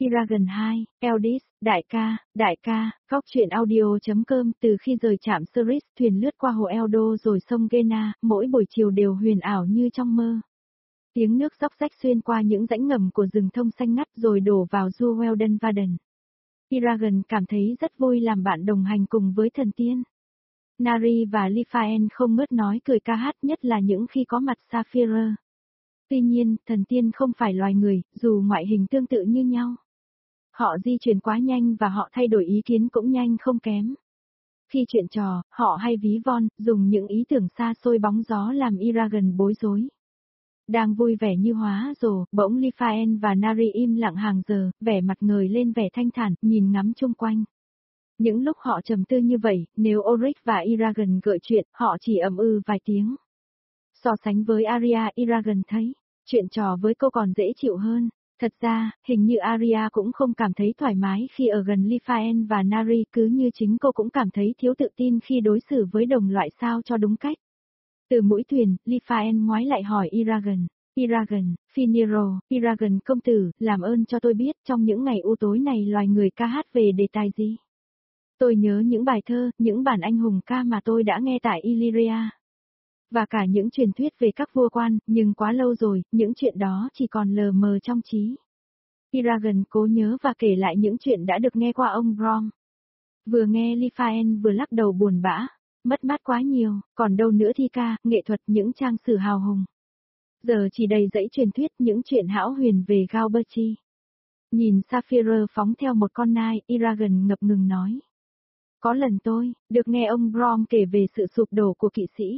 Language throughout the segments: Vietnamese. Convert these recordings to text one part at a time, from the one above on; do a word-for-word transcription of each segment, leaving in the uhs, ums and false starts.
Eragon hai, Eldis, đại ca, đại ca, Góc truyện audio.com. Từ khi rời trạm Ceres, thuyền lướt qua hồ Eldo rồi sông Gena, mỗi buổi chiều đều huyền ảo như trong mơ. Tiếng nước róc rách xuyên qua những rãnh ngầm của rừng thông xanh ngắt rồi đổ vào Du Weldon Varden. Eragon cảm thấy rất vui làm bạn đồng hành cùng với thần tiên. Nari và Lifaen không ngớt nói cười ca hát, nhất là những khi có mặt Saphira. Tuy nhiên, thần tiên không phải loài người, dù ngoại hình tương tự như nhau. Họ di chuyển quá nhanh và họ thay đổi ý kiến cũng nhanh không kém. Khi chuyện trò, họ hay ví von, dùng những ý tưởng xa xôi bóng gió làm Eragon bối rối. Đang vui vẻ như hóa rồ, bỗng Lifaen và Nari im lặng hàng giờ, vẻ mặt ngời lên vẻ thanh thản, nhìn ngắm chung quanh. Những lúc họ trầm tư như vậy, nếu Oryx và Eragon gợi chuyện, họ chỉ ậm ừ vài tiếng. So sánh với Arya, Eragon thấy, chuyện trò với cô còn dễ chịu hơn. Thật ra, hình như Arya cũng không cảm thấy thoải mái khi ở gần Lifaen và Nari, cứ như chính cô cũng cảm thấy thiếu tự tin khi đối xử với đồng loại sao cho đúng cách. Từ mũi thuyền, Lifaen ngoái lại hỏi Eragon. Eragon, Finiro, Eragon công tử, làm ơn cho tôi biết trong những ngày u tối này loài người ca hát về đề tài gì? Tôi nhớ những bài thơ, những bản anh hùng ca mà tôi đã nghe tại Illyria. Và cả những truyền thuyết về các vua quan, nhưng quá lâu rồi, những chuyện đó chỉ còn lờ mờ trong trí. Eragon cố nhớ và kể lại những chuyện đã được nghe qua ông Brom. Vừa nghe Lifaen vừa lắc đầu buồn bã, mất mát quá nhiều, còn đâu nữa thi ca, nghệ thuật, những trang sử hào hùng. Giờ chỉ đầy dẫy truyền thuyết, những chuyện hão huyền về Galberti. Nhìn Saphira phóng theo một con nai, Eragon ngập ngừng nói. Có lần tôi, được nghe ông Brom kể về sự sụp đổ của kỵ sĩ.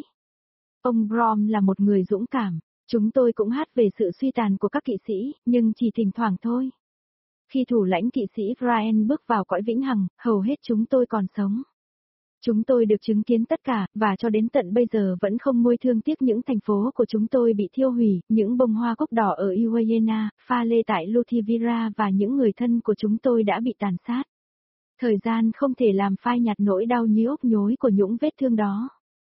Ông Brom là một người dũng cảm, chúng tôi cũng hát về sự suy tàn của các kỵ sĩ, nhưng chỉ thỉnh thoảng thôi. Khi thủ lãnh kỵ sĩ Brian bước vào cõi vĩnh hằng, hầu hết chúng tôi còn sống. Chúng tôi được chứng kiến tất cả, và cho đến tận bây giờ vẫn không nguôi thương tiếc những thành phố của chúng tôi bị thiêu hủy, những bông hoa cúc đỏ ở Iwayena, pha lê tại Luthivira và những người thân của chúng tôi đã bị tàn sát. Thời gian không thể làm phai nhạt nỗi đau như ốc nhối của những vết thương đó.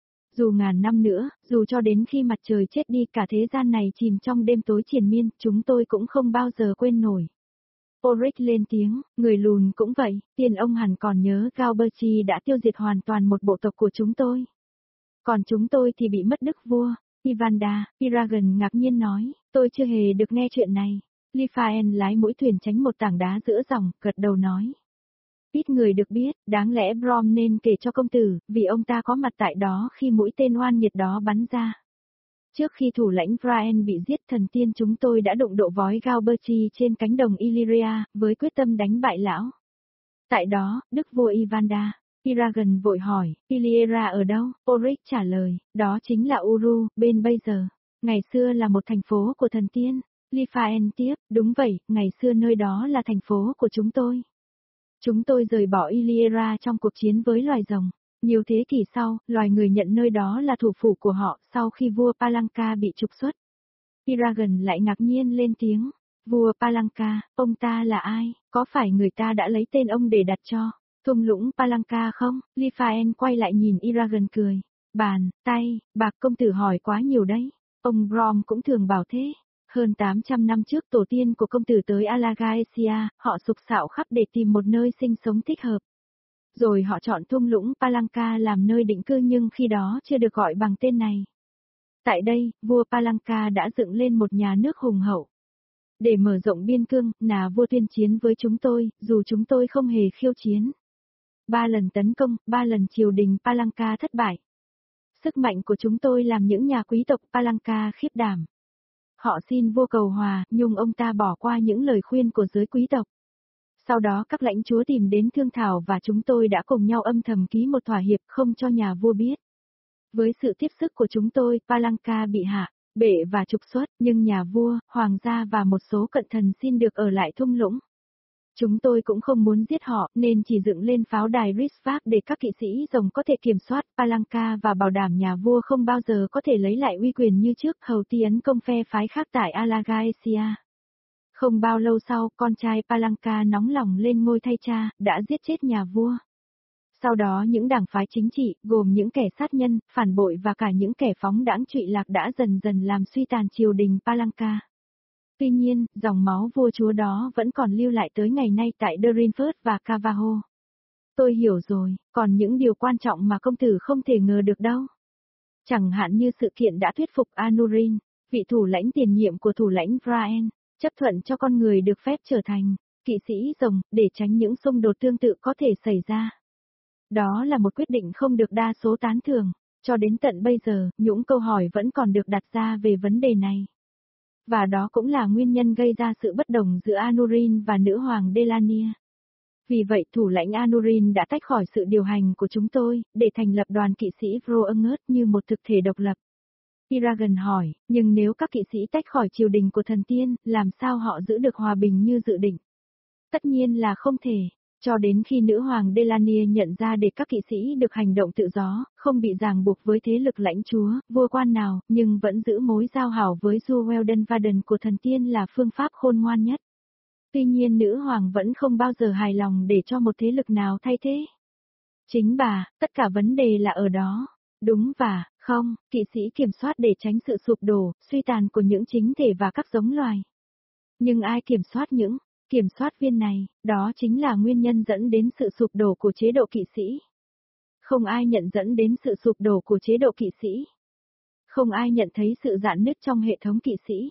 Dù ngàn năm nữa, dù cho đến khi mặt trời chết đi cả thế gian này chìm trong đêm tối triền miên, chúng tôi cũng không bao giờ quên nổi. Oryx lên tiếng, người lùn cũng vậy, tiên ông hẳn còn nhớ Galberti đã tiêu diệt hoàn toàn một bộ tộc của chúng tôi. Còn chúng tôi thì bị mất đức vua. Ivanda, Eragon ngạc nhiên nói, tôi chưa hề được nghe chuyện này. Lifaen lái mũi thuyền tránh một tảng đá giữa dòng, gật đầu nói. Ít người được biết, đáng lẽ Brom nên kể cho công tử, vì ông ta có mặt tại đó khi mũi tên oan nghiệt đó bắn ra. Trước khi thủ lãnh Brian bị giết, thần tiên chúng tôi đã đụng độ vói Galberti trên cánh đồng Illyria, với quyết tâm đánh bại lão. Tại đó, đức vua Ivanda, Eragon vội hỏi, Illyria ở đâu? Oryx trả lời, đó chính là Uru, bên bây giờ. Ngày xưa là một thành phố của thần tiên. Lifaen tiếp, đúng vậy, ngày xưa nơi đó là thành phố của chúng tôi. Chúng tôi rời bỏ Illyria trong cuộc chiến với loài rồng. Nhiều thế kỷ sau, loài người nhận nơi đó là thủ phủ của họ sau khi vua Palanca bị trục xuất. Eragon lại ngạc nhiên lên tiếng. Vua Palanca, ông ta là ai? Có phải người ta đã lấy tên ông để đặt cho thung lũng Palanca không? Lifaen quay lại nhìn Eragon cười. Bàn, tay, bạc công tử hỏi quá nhiều đấy. Ông Brom cũng thường bảo thế. Hơn tám trăm năm trước tổ tiên của công tử tới Alagaesia, họ sục sạo khắp để tìm một nơi sinh sống thích hợp. Rồi họ chọn thung lũng Palanca làm nơi định cư, nhưng khi đó chưa được gọi bằng tên này. Tại đây, vua Palanca đã dựng lên một nhà nước hùng hậu. Để mở rộng biên cương, nà vua tuyên chiến với chúng tôi, dù chúng tôi không hề khiêu chiến. Ba lần tấn công, ba lần triều đình Palanca thất bại. Sức mạnh của chúng tôi làm những nhà quý tộc Palanca khiếp đảm. Họ xin vua cầu hòa, nhưng ông ta bỏ qua những lời khuyên của giới quý tộc. Sau đó các lãnh chúa tìm đến thương thảo và chúng tôi đã cùng nhau âm thầm ký một thỏa hiệp không cho nhà vua biết. Với sự tiếp sức của chúng tôi, Palanca bị hạ, bệ và trục xuất, nhưng nhà vua, hoàng gia và một số cận thần xin được ở lại thung lũng. Chúng tôi cũng không muốn giết họ, nên chỉ dựng lên pháo đài Risvak để các kỵ sĩ rồng có thể kiểm soát Palanca và bảo đảm nhà vua không bao giờ có thể lấy lại uy quyền như trước hầu tấn công phe phái khác tại Alagaesia. Không bao lâu sau, con trai Palanca nóng lòng lên ngôi thay cha, đã giết chết nhà vua. Sau đó những đảng phái chính trị, gồm những kẻ sát nhân, phản bội và cả những kẻ phóng đãng trụy lạc đã dần dần làm suy tàn triều đình Palanca. Tuy nhiên, dòng máu vua chúa đó vẫn còn lưu lại tới ngày nay tại Drinford và Cavaho. Tôi hiểu rồi, còn những điều quan trọng mà công tử không thể ngờ được đâu. Chẳng hạn như sự kiện đã thuyết phục Anurin, vị thủ lãnh tiền nhiệm của thủ lãnh Brian, chấp thuận cho con người được phép trở thành kỵ sĩ rồng, để tránh những xung đột tương tự có thể xảy ra. Đó là một quyết định không được đa số tán thưởng, cho đến tận bây giờ, những câu hỏi vẫn còn được đặt ra về vấn đề này. Và đó cũng là nguyên nhân gây ra sự bất đồng giữa Anurin và nữ hoàng Delania. Vì vậy thủ lãnh Anurin đã tách khỏi sự điều hành của chúng tôi, để thành lập đoàn kỵ sĩ Vroengert như một thực thể độc lập. Eragon hỏi, nhưng nếu các kỵ sĩ tách khỏi triều đình của thần tiên, làm sao họ giữ được hòa bình như dự định? Tất nhiên là không thể, cho đến khi nữ hoàng Delania nhận ra để các kỵ sĩ được hành động tự do, không bị ràng buộc với thế lực lãnh chúa, vua quan nào, nhưng vẫn giữ mối giao hảo với Du Weldon Varden của thần tiên là phương pháp khôn ngoan nhất. Tuy nhiên nữ hoàng vẫn không bao giờ hài lòng để cho một thế lực nào thay thế. Chính bà, tất cả vấn đề là ở đó. Đúng và, không, kỵ sĩ kiểm soát để tránh sự sụp đổ, suy tàn của những chính thể và các giống loài. Nhưng ai kiểm soát những kiểm soát viên này, đó chính là nguyên nhân dẫn đến sự sụp đổ của chế độ kỵ sĩ. Không ai nhận dẫn đến sự sụp đổ của chế độ kỵ sĩ. Không ai nhận thấy sự rạn nứt trong hệ thống kỵ sĩ.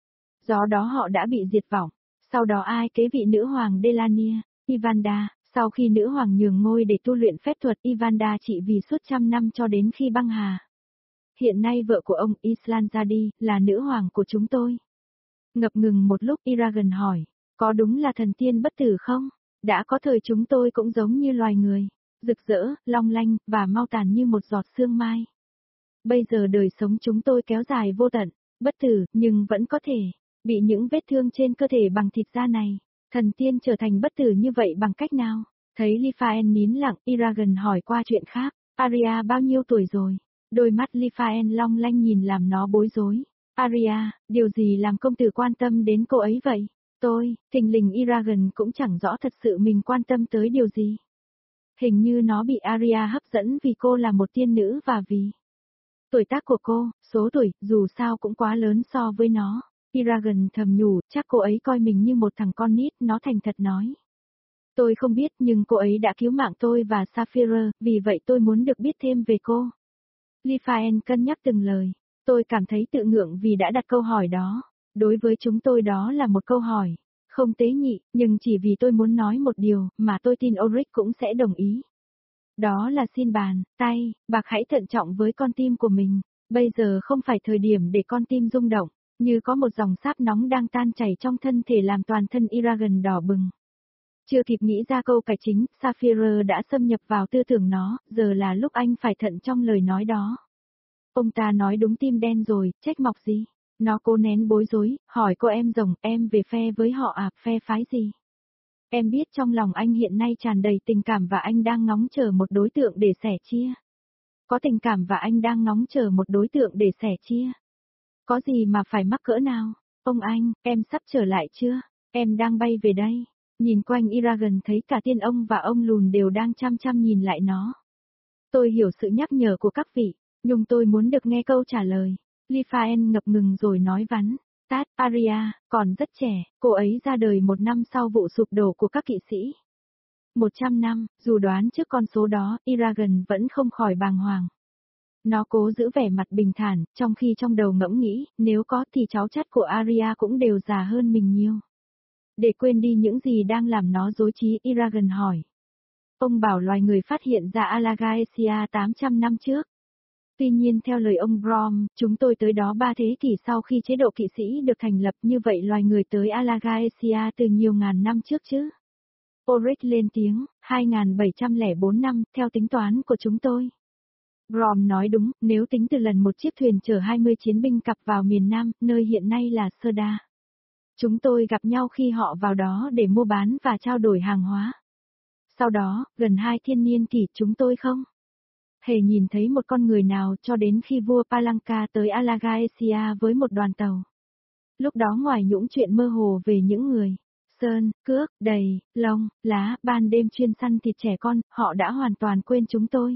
Do đó họ đã bị diệt vong. Sau đó ai kế vị nữ hoàng Delania, Ivanda, sau khi nữ hoàng nhường ngôi để tu luyện phép thuật, Ivanda trị vì suốt trăm năm cho đến khi băng hà. Hiện nay vợ của ông Islanzadi là nữ hoàng của chúng tôi. Ngập ngừng một lúc Eragon hỏi, có đúng là thần tiên bất tử không? Đã có thời chúng tôi cũng giống như loài người, rực rỡ, long lanh, và mau tàn như một giọt sương mai. Bây giờ đời sống chúng tôi kéo dài vô tận, bất tử, nhưng vẫn có thể bị những vết thương trên cơ thể bằng thịt da này. Thần tiên trở thành bất tử như vậy bằng cách nào? Thấy Lifaen nín lặng, Eragon hỏi qua chuyện khác. Arya bao nhiêu tuổi rồi? Đôi mắt Lifaen long lanh nhìn làm nó bối rối. Arya, điều gì làm công tử quan tâm đến cô ấy vậy? Tôi, thình lình Eragon cũng chẳng rõ thật sự mình quan tâm tới điều gì. Hình như nó bị Arya hấp dẫn vì cô là một tiên nữ và vì tuổi tác của cô, số tuổi, dù sao cũng quá lớn so với nó. Eragon thầm nhủ, chắc cô ấy coi mình như một thằng con nít, nó thành thật nói. Tôi không biết nhưng cô ấy đã cứu mạng tôi và Sapphire, vì vậy tôi muốn được biết thêm về cô. Lifaen cân nhắc từng lời. Tôi cảm thấy tự ngượng vì đã đặt câu hỏi đó. Đối với chúng tôi đó là một câu hỏi không tế nhị, nhưng chỉ vì tôi muốn nói một điều mà tôi tin Ulrich cũng sẽ đồng ý. Đó là xin bàn, tay, bạc hãy thận trọng với con tim của mình. Bây giờ không phải thời điểm để con tim rung động. Như có một dòng sáp nóng đang tan chảy trong thân thể làm toàn thân Eragon đỏ bừng. Chưa kịp nghĩ ra câu cải chính, Sapphire đã xâm nhập vào tư tưởng nó, giờ là lúc anh phải thận trong lời nói đó. Ông ta nói đúng, tim đen rồi, trách mọc gì? Nó cố nén bối rối, hỏi cô em rồng, em về phe với họ à, phe phái gì? Em biết trong lòng anh hiện nay tràn đầy tình cảm và anh đang ngóng chờ một đối tượng để sẻ chia. Có tình cảm và anh đang ngóng chờ một đối tượng để sẻ chia. Có gì mà phải mắc cỡ nào? Ông anh, em sắp trở lại chưa? Em đang bay về đây. Nhìn quanh Eragon thấy cả tiên ông và ông lùn đều đang chăm chăm nhìn lại nó. Tôi hiểu sự nhắc nhở của các vị, nhưng tôi muốn được nghe câu trả lời. Lifaen ngập ngừng rồi nói vắn. Tát, Arya, còn rất trẻ, cô ấy ra đời một năm sau vụ sụp đổ của các kỵ sĩ. Một trăm năm, dù đoán trước con số đó, Eragon vẫn không khỏi bàng hoàng. Nó cố giữ vẻ mặt bình thản, trong khi trong đầu ngẫm nghĩ, nếu có thì cháu chắt của Arya cũng đều già hơn mình nhiều. Để quên đi những gì đang làm nó rối trí, Eragon hỏi. Ông bảo loài người phát hiện ra Alagaesia tám trăm năm trước. Tuy nhiên theo lời ông Brom, chúng tôi tới đó ba thế kỷ sau khi chế độ kỵ sĩ được thành lập, như vậy loài người tới Alagaesia từ nhiều ngàn năm trước chứ. Ulrich lên tiếng, hai nghìn bảy trăm lẻ bốn năm, theo tính toán của chúng tôi. Brom nói đúng, nếu tính từ lần một chiếc thuyền chở hai mươi chiến binh cặp vào miền Nam, nơi hiện nay là Serda. Chúng tôi gặp nhau khi họ vào đó để mua bán và trao đổi hàng hóa. Sau đó, gần hai thiên niên kỷ chúng tôi không hề nhìn thấy một con người nào cho đến khi vua Palanca tới Alagaesia với một đoàn tàu. Lúc đó ngoài những chuyện mơ hồ về những người sơn, cước, đầy, lông, lá, ban đêm chuyên săn thịt trẻ con, họ đã hoàn toàn quên chúng tôi.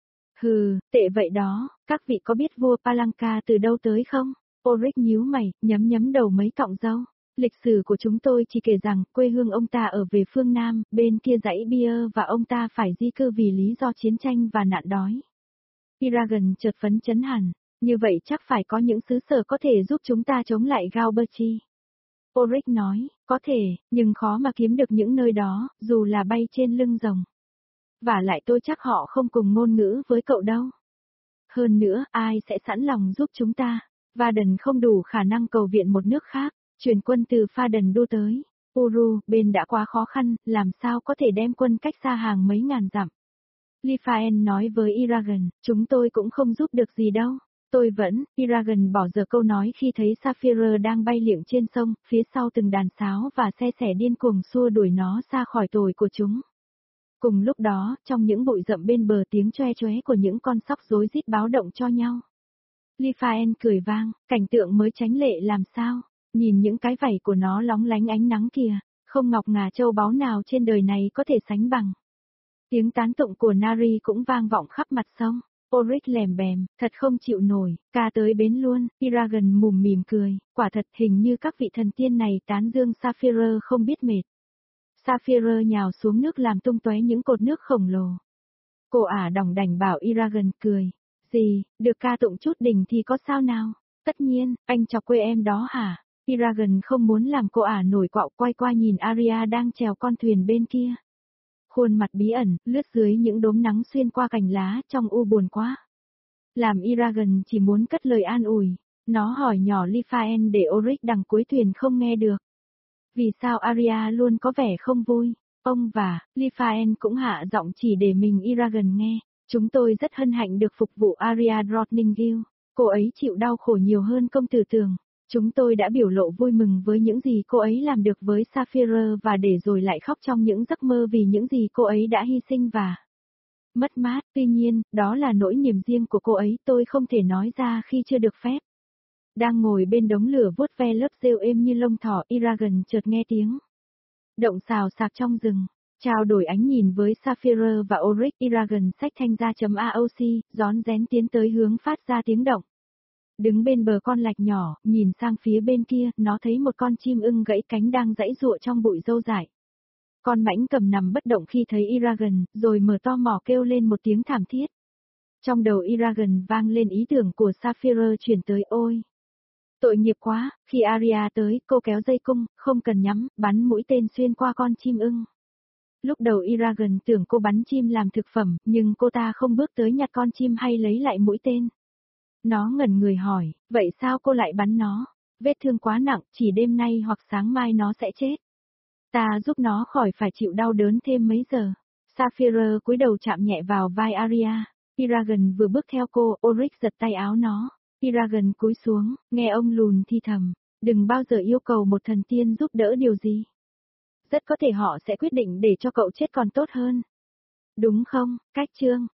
Hừ, tệ vậy đó, các vị có biết vua Palanca từ đâu tới không? Ulrich nhíu mày, nhấm nhấm đầu mấy cọng râu. Lịch sử của chúng tôi chỉ kể rằng quê hương ông ta ở về phương Nam, bên kia dãy Bia và ông ta phải di cư vì lý do chiến tranh và nạn đói. Iragan chợt phấn chấn hẳn, như vậy chắc phải có những xứ sở có thể giúp chúng ta chống lại Galberti. Ulrich nói, có thể, nhưng khó mà kiếm được những nơi đó, dù là bay trên lưng rồng. Và lại tôi chắc họ không cùng ngôn ngữ với cậu đâu. Hơn nữa, ai sẽ sẵn lòng giúp chúng ta? Vaden không đủ khả năng cầu viện một nước khác, chuyển quân từ Faden đu tới. Uru, bên đã quá khó khăn, làm sao có thể đem quân cách xa hàng mấy ngàn dặm. Lifaen nói với Iragan, chúng tôi cũng không giúp được gì đâu. Tôi vẫn, Iragan bỏ giờ câu nói khi thấy Sapphire đang bay liệng trên sông, phía sau từng đàn sáo và xe sẻ điên cuồng xua đuổi nó xa khỏi tồi của chúng. Cùng lúc đó, trong những bụi rậm bên bờ tiếng choe choé của những con sóc rối rít báo động cho nhau. Lifaen cười vang, cảnh tượng mới chánh lệ làm sao, nhìn những cái vảy của nó lóng lánh ánh nắng kìa, không ngọc ngà châu báu nào trên đời này có thể sánh bằng. Tiếng tán tụng của Nari cũng vang vọng khắp mặt sông. Ulrich lèm bèm, thật không chịu nổi, ca tới bến luôn. Iragan mùm mỉm cười, quả thật hình như các vị thần tiên này tán dương Sapphire không biết mệt. Sapphire nhào xuống nước làm tung tóe những cột nước khổng lồ. Cô ả đỏng đảnh bảo Iragan cười, gì, được ca tụng chút đỉnh thì có sao nào? Tất nhiên, anh chọc quê em đó hả? Iragan không muốn làm cô ả nổi quạo, quay qua nhìn Arya đang chèo con thuyền bên kia. Khuôn mặt bí ẩn, lướt dưới những đốm nắng xuyên qua cành lá, trong u buồn quá. Làm Iragan chỉ muốn cất lời an ủi, nó hỏi nhỏ Lifaen để Ulrich đằng cuối thuyền không nghe được. Vì sao Arya luôn có vẻ không vui? Ông và Lifaen cũng hạ giọng chỉ để mình Iragan nghe. Chúng tôi rất hân hạnh được phục vụ Arya Drottninggill. Cô ấy chịu đau khổ nhiều hơn công tử tưởng. Chúng tôi đã biểu lộ vui mừng với những gì cô ấy làm được với Sapphire và để rồi lại khóc trong những giấc mơ vì những gì cô ấy đã hy sinh và mất mát. Tuy nhiên, đó là nỗi niềm riêng của cô ấy, tôi không thể nói ra khi chưa được phép. Đang ngồi bên đống lửa vuốt ve lớp rêu êm như lông thỏ, Iragan chợt nghe tiếng động xào xạc trong rừng. Trao đổi ánh nhìn với Sapphire và Ulrich, Iragan xách thanh ra chấm a o xê, rón rén tiến tới hướng phát ra tiếng động. Đứng bên bờ con lạch nhỏ, nhìn sang phía bên kia, nó thấy một con chim ưng gãy cánh đang giãy giụa trong bụi râu dại. Con mãnh cầm nằm bất động khi thấy Iragan, rồi mở to mỏ kêu lên một tiếng thảm thiết. Trong đầu Iragan vang lên ý tưởng của Sapphire chuyển tới ôi. Tội nghiệp quá, khi Arya tới, cô kéo dây cung, không cần nhắm, bắn mũi tên xuyên qua con chim ưng. Lúc đầu Iragan tưởng cô bắn chim làm thực phẩm, nhưng cô ta không bước tới nhặt con chim hay lấy lại mũi tên. Nó ngẩn người hỏi, vậy sao cô lại bắn nó? Vết thương quá nặng, chỉ đêm nay hoặc sáng mai nó sẽ chết. Ta giúp nó khỏi phải chịu đau đớn thêm mấy giờ. Sapphire cúi đầu chạm nhẹ vào vai Arya. Iragan vừa bước theo cô, Ulrich giật tay áo nó. Iragan cúi xuống, nghe ông lùn thi thầm. Đừng bao giờ yêu cầu một thần tiên giúp đỡ điều gì. Rất có thể họ sẽ quyết định để cho cậu chết còn tốt hơn. Đúng không, cách chương?